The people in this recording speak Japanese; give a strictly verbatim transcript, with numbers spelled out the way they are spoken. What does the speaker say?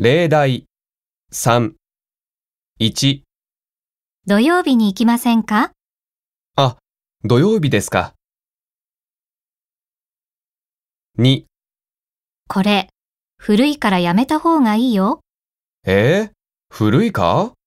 例題さん、いち、 土曜日に行きませんか？ あ、土曜日ですか。に、 これ、古いからやめた方がいいよ。 えー、古いか？